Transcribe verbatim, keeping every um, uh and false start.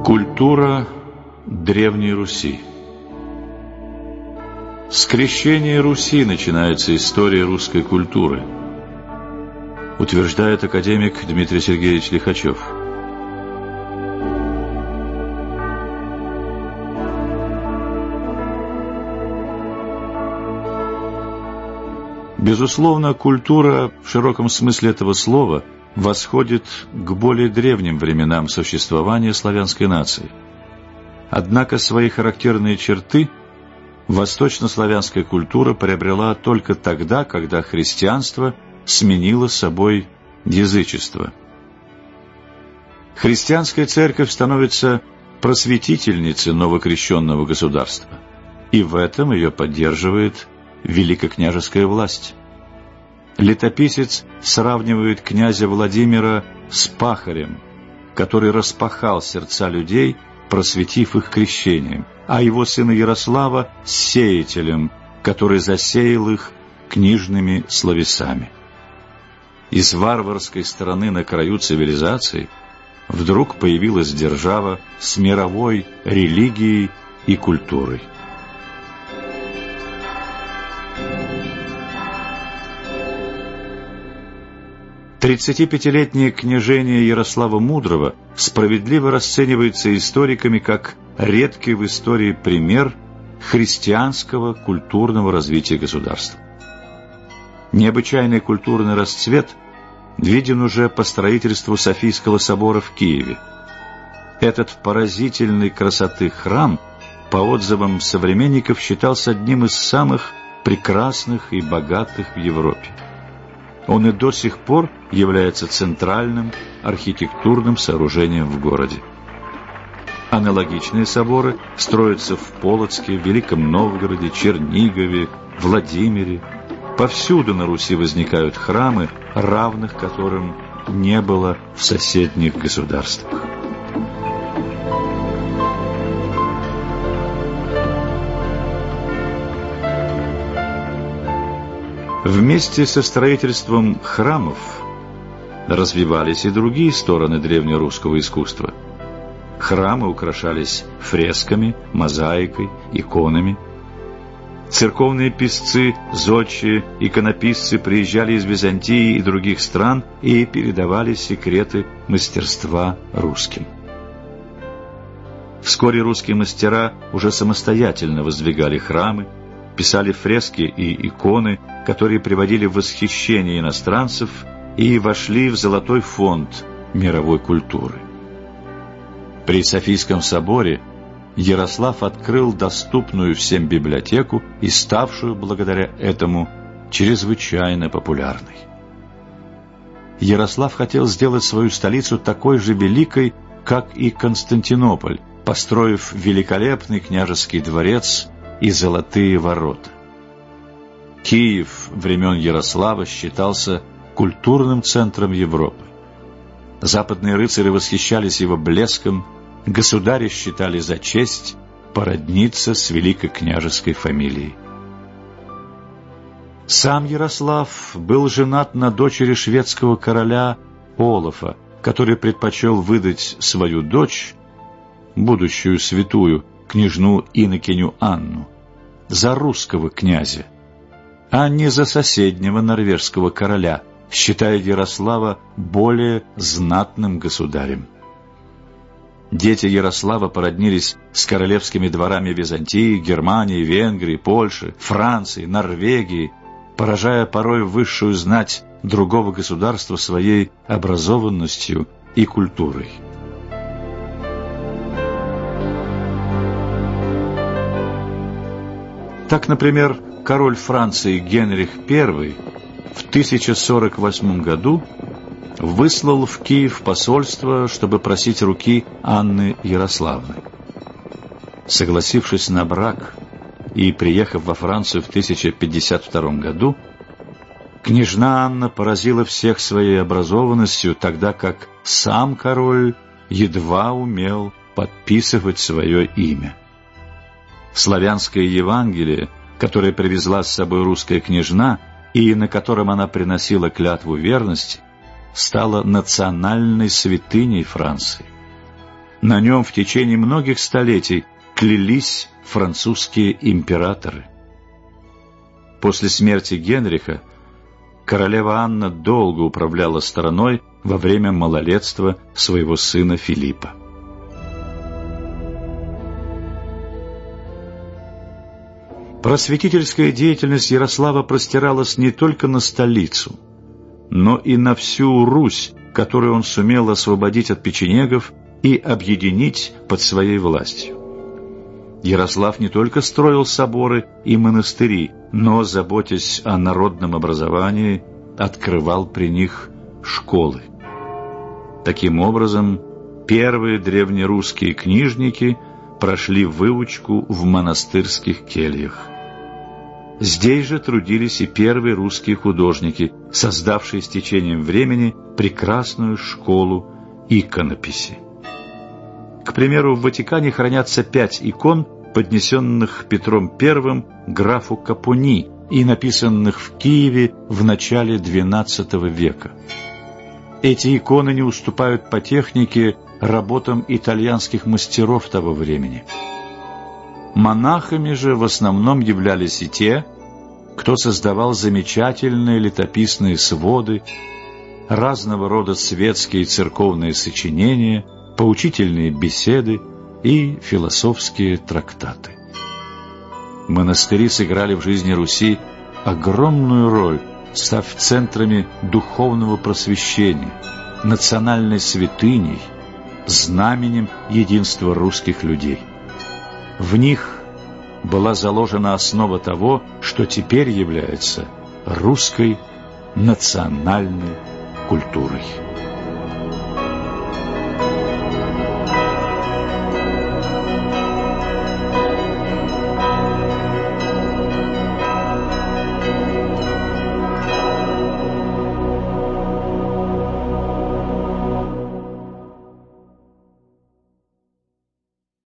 Культура Древней Руси. С крещения Руси начинается история русской культуры, утверждает академик Дмитрий Сергеевич Лихачев. Безусловно, культура в широком смысле этого слова восходит к более древним временам существования славянской нации. Однако свои характерные черты восточнославянская культура приобрела только тогда, когда христианство сменило собой язычество. Христианская церковь становится просветительницей новокрещенного государства, и в этом ее поддерживает великокняжеская власть. Летописец сравнивает князя Владимира с пахарем, который распахал сердца людей, просветив их крещением, а его сына Ярослава с сеятелем, который засеял их книжными словесами. Из варварской страны на краю цивилизации вдруг появилась держава с мировой религией и культурой. Тридцатипятилетнее княжение Ярослава Мудрого справедливо расценивается историками как редкий в истории пример христианского культурного развития государства. Необычайный культурный расцвет виден уже по строительству Софийского собора в Киеве. Этот поразительной красоты храм, по отзывам современников, считался одним из самых прекрасных и богатых в Европе. Он и до сих пор является центральным архитектурным сооружением в городе. Аналогичные соборы строятся в Полоцке, Великом Новгороде, Чернигове, Владимире. Повсюду на Руси возникают храмы, равных которым не было в соседних государствах. Вместе со строительством храмов развивались и другие стороны древнерусского искусства. Храмы украшались фресками, мозаикой, иконами. Церковные писцы, зодчие, иконописцы приезжали из Византии и других стран и передавали секреты мастерства русским. Вскоре русские мастера уже самостоятельно воздвигали храмы, писали фрески и иконы, которые приводили в восхищение иностранцев и вошли в золотой фонд мировой культуры. При Софийском соборе Ярослав открыл доступную всем библиотеку и ставшую благодаря этому чрезвычайно популярной. Ярослав хотел сделать свою столицу такой же великой, как и Константинополь, построив великолепный княжеский дворец и золотые ворота. Киев времен Ярослава считался культурным центром Европы. Западные рыцари восхищались его блеском, государи считали за честь породниться с великокняжеской фамилией. Сам Ярослав был женат на дочери шведского короля Олафа, который предпочел выдать свою дочь, будущую святую, княжну инокиню Анну, за русского князя, а не за соседнего норвежского короля, считая Ярослава более знатным государем. Дети Ярослава породнились с королевскими дворами Византии, Германии, Венгрии, Польши, Франции, Норвегии, поражая порой высшую знать другого государства своей образованностью и культурой. Так, например, король Франции Генрих Первый в тысяча сорок восьмом году выслал в Киев посольство, чтобы просить руки Анны Ярославны. Согласившись на брак и приехав во Францию в тысяча пятьдесят втором году, княжна Анна поразила всех своей образованностью, тогда как сам король едва умел подписывать свое имя. Славянское Евангелие, которое привезла с собой русская княжна и на котором она приносила клятву верности, стало национальной святыней Франции. На нем в течение многих столетий клялись французские императоры. После смерти Генриха королева Анна долго управляла страной во время малолетства своего сына Филиппа. Просветительская деятельность Ярослава простиралась не только на столицу, но и на всю Русь, которую он сумел освободить от печенегов и объединить под своей властью. Ярослав не только строил соборы и монастыри, но, заботясь о народном образовании, открывал при них школы. Таким образом, первые древнерусские книжники прошли выучку в монастырских кельях. Здесь же трудились и первые русские художники, создавшие с течением времени прекрасную школу иконописи. К примеру, в Ватикане хранятся пять икон, поднесенных Петром Первым графу Капони и написанных в Киеве в начале двенадцатого века. Эти иконы не уступают по технике работам итальянских мастеров того времени. Монахами же в основном являлись и те, кто создавал замечательные летописные своды, разного рода светские и церковные сочинения, поучительные беседы и философские трактаты. Монастыри сыграли в жизни Руси огромную роль, став центрами духовного просвещения, национальной святыней, знаменем единства русских людей. В них была заложена основа того, что теперь является русской национальной культурой.